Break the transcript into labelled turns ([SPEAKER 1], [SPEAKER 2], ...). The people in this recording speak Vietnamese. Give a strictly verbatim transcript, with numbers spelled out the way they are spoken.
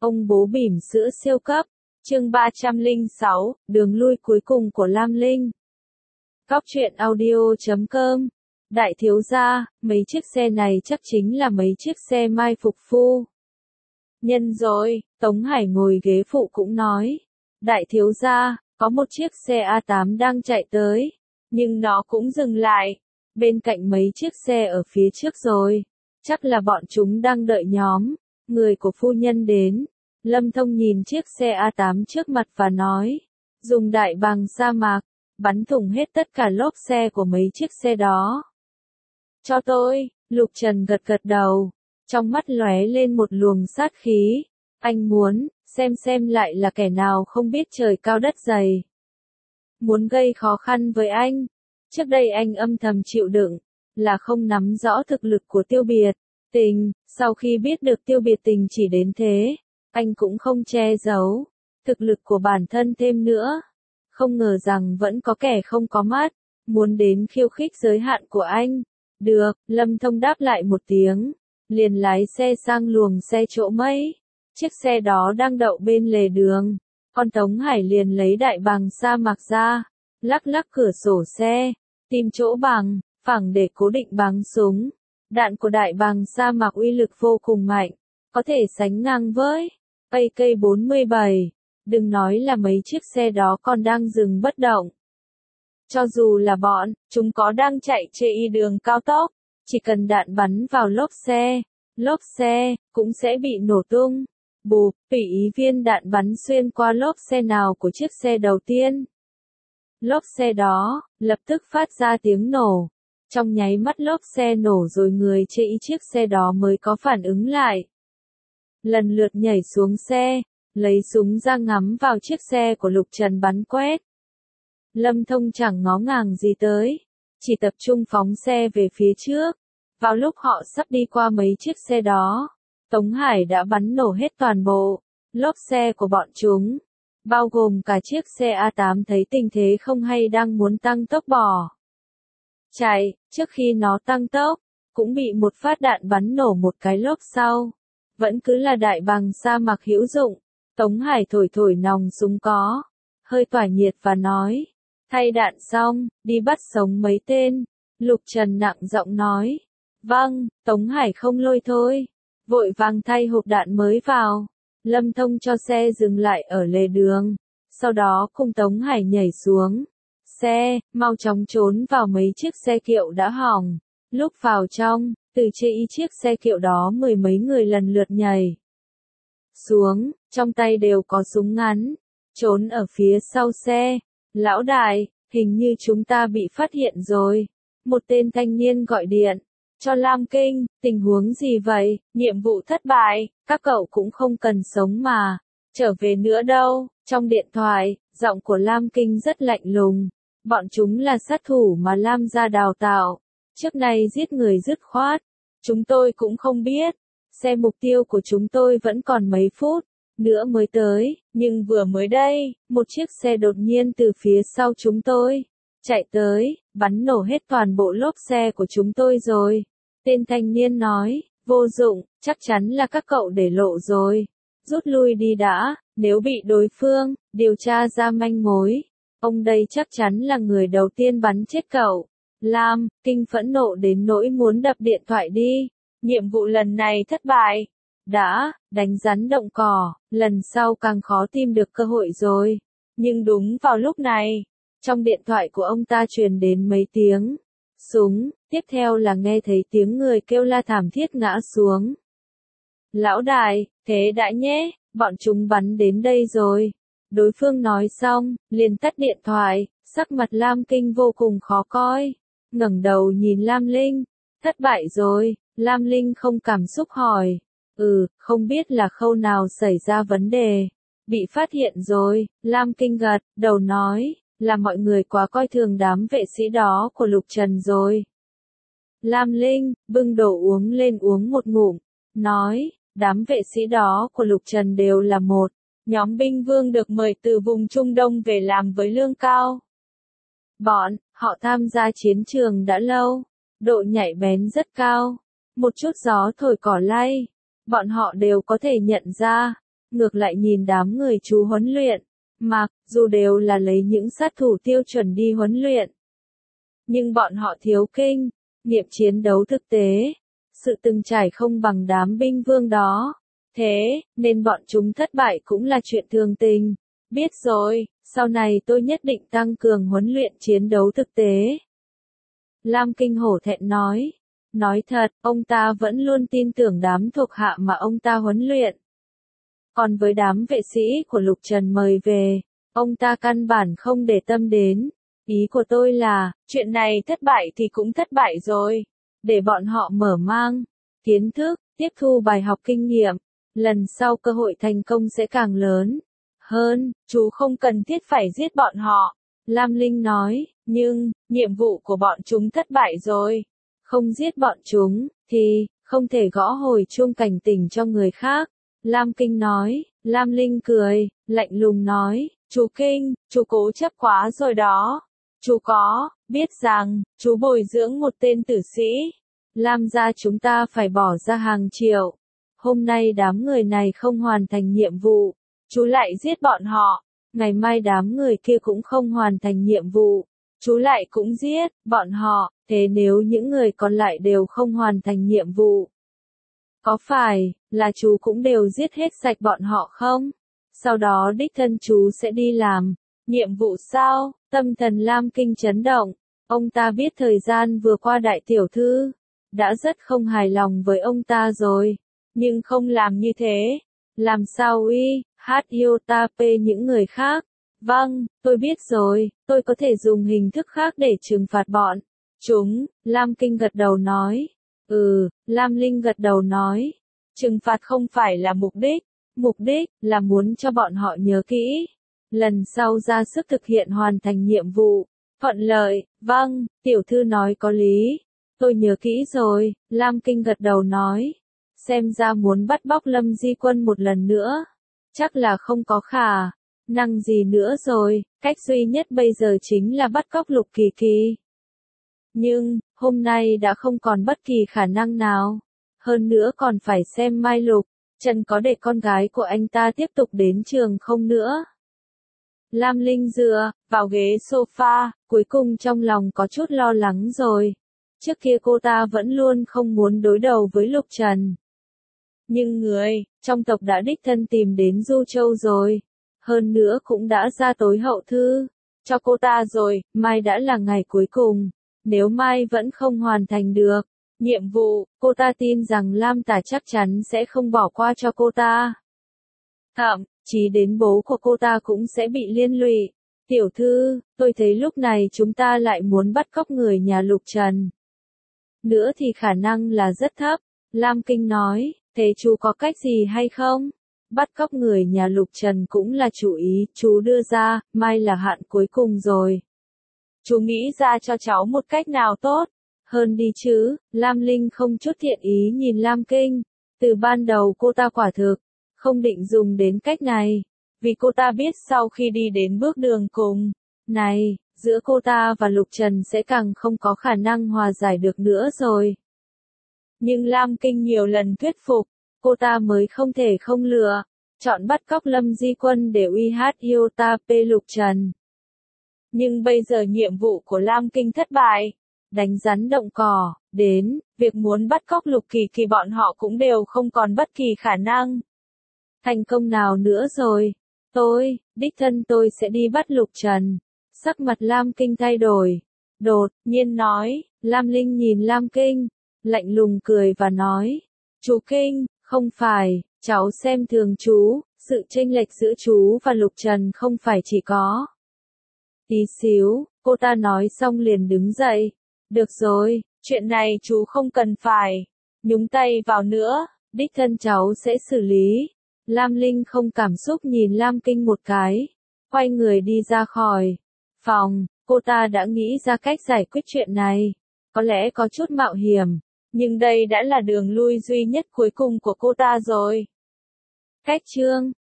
[SPEAKER 1] Ông bố bỉm sữa siêu cấp. Chương ba trăm lẻ sáu, đường lui cuối cùng của Lam Linh. Cóc truyện audio chấm com. Đại thiếu gia, mấy chiếc xe này chắc chính là mấy chiếc xe mai phục phu nhân rồi. Tống Hải ngồi ghế phụ cũng nói. Đại thiếu gia, có một chiếc xe A tám đang chạy tới, nhưng nó cũng dừng lại bên cạnh mấy chiếc xe ở phía trước rồi. Chắc là bọn chúng đang đợi nhóm người của phu nhân đến. Lâm Thông nhìn chiếc xe A tám trước mặt và nói, dùng đại bàng sa mạc, bắn thủng hết tất cả lốp xe của mấy chiếc xe đó. Cho tôi. Lục Trần gật gật đầu, trong mắt lóe lên một luồng sát khí. Anh muốn xem xem lại là kẻ nào không biết trời cao đất dày, muốn gây khó khăn với anh. Trước đây anh âm thầm chịu đựng, là không nắm rõ thực lực của Tiêu Biệt Tình. Sau khi biết được Tiêu Biệt Tình chỉ đến thế, anh cũng không che giấu thực lực của bản thân thêm nữa. Không ngờ rằng vẫn có kẻ không có mắt, muốn đến khiêu khích giới hạn của anh. Được, Lâm Thông đáp lại một tiếng, liền lái xe sang luồng xe chỗ mây. Chiếc xe đó đang đậu bên lề đường. Con Tống Hải liền lấy đại bàng sa mạc ra, lắc lắc cửa sổ xe, tìm chỗ bằng phẳng để cố định bắn súng. Đạn của đại bàng sa mạc uy lực vô cùng mạnh, có thể sánh ngang với A K bốn mươi bảy. Đừng nói là mấy chiếc xe đó còn đang dừng bất động. Cho dù là bọn chúng có đang chạy trên đường cao tốc, chỉ cần đạn bắn vào lốp xe, lốp xe cũng sẽ bị nổ tung. Bụp, tùy ý viên đạn bắn xuyên qua lốp xe nào của chiếc xe đầu tiên. Lốp xe đó lập tức phát ra tiếng nổ. Trong nháy mắt lốp xe nổ rồi người trên chiếc xe đó mới có phản ứng lại. Lần lượt nhảy xuống xe, lấy súng ra ngắm vào chiếc xe của Lục Trần bắn quét. Lâm Thông chẳng ngó ngàng gì tới, chỉ tập trung phóng xe về phía trước. Vào lúc họ sắp đi qua mấy chiếc xe đó, Tống Hải đã bắn nổ hết toàn bộ lốp xe của bọn chúng, bao gồm cả chiếc xe A tám thấy tình thế không hay đang muốn tăng tốc bỏ chạy. Trước khi nó tăng tốc, cũng bị một phát đạn bắn nổ một cái lốp sau. Vẫn cứ là đại bàng sa mạc hữu dụng. Tống Hải thổi thổi nòng súng có hơi tỏa nhiệt và nói, thay đạn xong, đi bắt sống mấy tên. Lục Trần nặng giọng nói, vâng. Tống Hải không lôi thôi, vội vàng thay hộp đạn mới vào. Lâm Thông cho xe dừng lại ở lề đường, sau đó cùng Tống Hải nhảy xuống xe, mau chóng trốn vào mấy chiếc xe kiệu đã hỏng. Lúc vào trong, từ trên chiếc xe kiệu đó mười mấy người lần lượt nhảy xuống, trong tay đều có súng ngắn, trốn ở phía sau xe. Lão đại, hình như chúng ta bị phát hiện rồi. Một tên thanh niên gọi điện cho Lam Kinh, tình huống gì vậy? Nhiệm vụ thất bại, các cậu cũng không cần sống mà trở về nữa đâu. Trong điện thoại, giọng của Lam Kinh rất lạnh lùng. Bọn chúng là sát thủ mà Lam gia đào tạo, trước nay giết người dứt khoát. Chúng tôi cũng không biết, xe mục tiêu của chúng tôi vẫn còn mấy phút nữa mới tới, nhưng vừa mới đây, một chiếc xe đột nhiên từ phía sau chúng tôi chạy tới, bắn nổ hết toàn bộ lốp xe của chúng tôi rồi. Tên thanh niên nói, vô dụng, chắc chắn là các cậu để lộ rồi. Rút lui đi đã, nếu bị đối phương điều tra ra manh mối, ông đây chắc chắn là người đầu tiên bắn chết cậu. Lam Kinh phẫn nộ đến nỗi muốn đập điện thoại đi. Nhiệm vụ lần này thất bại. Đã đánh rắn động cỏ, lần sau càng khó tìm được cơ hội rồi. Nhưng đúng vào lúc này, trong điện thoại của ông ta truyền đến mấy tiếng súng, tiếp theo là nghe thấy tiếng người kêu la thảm thiết ngã xuống. Lão đại, thế đã nhé, bọn chúng bắn đến đây rồi. Đối phương nói xong, liền tắt điện thoại, sắc mặt Lam Kinh vô cùng khó coi. Ngẩng đầu nhìn Lam Linh, thất bại rồi. Lam Linh không cảm xúc hỏi, ừ, không biết là khâu nào xảy ra vấn đề. Bị phát hiện rồi. Lam Kinh gật đầu nói, là mọi người quá coi thường đám vệ sĩ đó của Lục Trần rồi. Lam Linh bưng đồ uống lên uống một ngụm, nói, đám vệ sĩ đó của Lục Trần đều là một nhóm binh vương được mời từ vùng Trung Đông về làm với lương cao. Bọn họ tham gia chiến trường đã lâu, độ nhạy bén rất cao. Một chút gió thổi cỏ lay, bọn họ đều có thể nhận ra ngược lại nhìn đám người chú huấn luyện, mặc dù đều là lấy những sát thủ tiêu chuẩn đi huấn luyện. Nhưng bọn họ thiếu kinh nghiệm chiến đấu thực tế, sự từng trải không bằng đám binh vương đó. Thế, nên bọn chúng thất bại cũng là chuyện thường tình. Biết rồi, sau này tôi nhất định tăng cường huấn luyện chiến đấu thực tế. Lam Kinh hổ thẹn nói. Nói thật, ông ta vẫn luôn tin tưởng đám thuộc hạ mà ông ta huấn luyện. Còn với đám vệ sĩ của Lục Trần mời về, ông ta căn bản không để tâm đến. Ý của tôi là, chuyện này thất bại thì cũng thất bại rồi. Để bọn họ mở mang kiến thức, tiếp thu bài học kinh nghiệm. Lần sau cơ hội thành công sẽ càng lớn hơn, chú không cần thiết phải giết bọn họ. Lam Linh nói, nhưng, nhiệm vụ của bọn chúng thất bại rồi. Không giết bọn chúng, thì, không thể gõ hồi chuông cảnh tỉnh cho người khác. Lam Kinh nói, Lam Linh cười, lạnh lùng nói, chú Kinh, chú cố chấp quá rồi đó. Chú có, biết rằng, chú bồi dưỡng một tên tử sĩ. Lam gia chúng ta phải bỏ ra hàng triệu. Hôm nay đám người này không hoàn thành nhiệm vụ, chú lại giết bọn họ. Ngày mai đám người kia cũng không hoàn thành nhiệm vụ, chú lại cũng giết bọn họ. Thế nếu những người còn lại đều không hoàn thành nhiệm vụ, có phải là chú cũng đều giết hết sạch bọn họ không? Sau đó đích thân chú sẽ đi làm nhiệm vụ sao? Tâm thần Lam Kinh chấn động. Ông ta biết thời gian vừa qua đại tiểu thư đã rất không hài lòng với ông ta rồi, nhưng không làm như thế. Làm sao uy, hát yêu ta pê những người khác? Vâng, tôi biết rồi, tôi có thể dùng hình thức khác để trừng phạt bọn chúng. Lam Kinh gật đầu nói. Ừ, Lam Linh gật đầu nói. Trừng phạt không phải là mục đích, mục đích là muốn cho bọn họ nhớ kỹ. Lần sau ra sức thực hiện hoàn thành nhiệm vụ. Thuận lợi, vâng, tiểu thư nói có lý. Tôi nhớ kỹ rồi, Lam Kinh gật đầu nói. Xem ra muốn bắt bóc Lâm Di Quân một lần nữa. Chắc là không có khả năng gì nữa rồi, cách duy nhất bây giờ chính là bắt cóc Lục Kỳ Kỳ. Nhưng, hôm nay đã không còn bất kỳ khả năng nào. Hơn nữa còn phải xem Mai Lục Trần có để con gái của anh ta tiếp tục đến trường không nữa. Lam Linh dựa vào ghế sofa, cuối cùng trong lòng có chút lo lắng rồi. Trước kia cô ta vẫn luôn không muốn đối đầu với Lục Trần. Nhưng người trong tộc đã đích thân tìm đến Du Châu rồi. Hơn nữa cũng đã ra tối hậu thư cho cô ta rồi. Mai đã là ngày cuối cùng. Nếu Mai vẫn không hoàn thành được nhiệm vụ, cô ta tin rằng Lam Tả chắc chắn sẽ không bỏ qua cho cô ta. Thậm chí đến bố của cô ta cũng sẽ bị liên lụy. Tiểu thư, tôi thấy lúc này chúng ta lại muốn bắt cóc người nhà Lục Trần. Nữa thì khả năng là rất thấp. Lam Kinh nói, thế chú có cách gì hay không? Bắt cóc người nhà Lục Trần cũng là chủ ý chú đưa ra, mai là hạn cuối cùng rồi. Chú nghĩ ra cho cháu một cách nào tốt hơn đi chứ? Lam Linh không chút thiện ý nhìn Lam Kinh. Từ ban đầu cô ta quả thực không định dùng đến cách này, vì cô ta biết sau khi đi đến bước đường cùng này, giữa cô ta và Lục Trần sẽ càng không có khả năng hòa giải được nữa rồi. Nhưng Lam Kinh nhiều lần thuyết phục, cô ta mới không thể không lựa chọn bắt cóc Lâm Di Quân để uy hát yêu ta pê Lục Trần. Nhưng bây giờ nhiệm vụ của Lam Kinh thất bại, đánh rắn động cỏ, đến việc muốn bắt cóc Lục Kỳ Kỳ bọn họ cũng đều không còn bất kỳ khả năng thành công nào nữa rồi. Tôi, đích thân tôi sẽ đi bắt Lục Trần. Sắc mặt Lam Kinh thay đổi, đột nhiên nói. Lam Linh nhìn Lam Kinh, lạnh lùng cười và nói, chú Kinh, không phải, cháu xem thường chú, sự chênh lệch giữa chú và Lục Trần không phải chỉ có tí xíu. Cô ta nói xong liền đứng dậy. Được rồi, chuyện này chú không cần phải nhúng tay vào nữa, đích thân cháu sẽ xử lý. Lam Linh không cảm xúc nhìn Lam Kinh một cái, quay người đi ra khỏi phòng. Cô ta đã nghĩ ra cách giải quyết chuyện này, có lẽ có chút mạo hiểm, nhưng đây đã là đường lui duy nhất cuối cùng của cô ta rồi. Cách chương